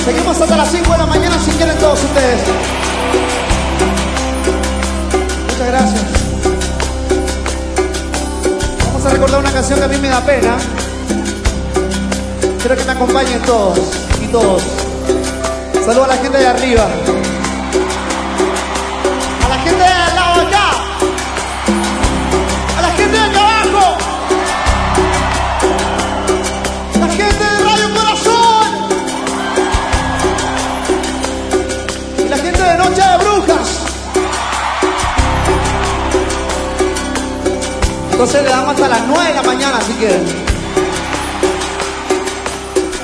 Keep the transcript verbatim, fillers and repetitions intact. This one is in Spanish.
Seguimos hasta las cinco de la mañana si quieren todos ustedes. Muchas gracias. Vamos a recordar una canción que a mí me da pena. Quiero que me acompañen todos y todos. Saludos a la gente de arriba. A la gente de al lado acá. A la gente de acá abajo. La gente de Radio Corazón. Y la gente de Noche de Brujas. Entonces le damos hasta las nueve de la mañana si quieren.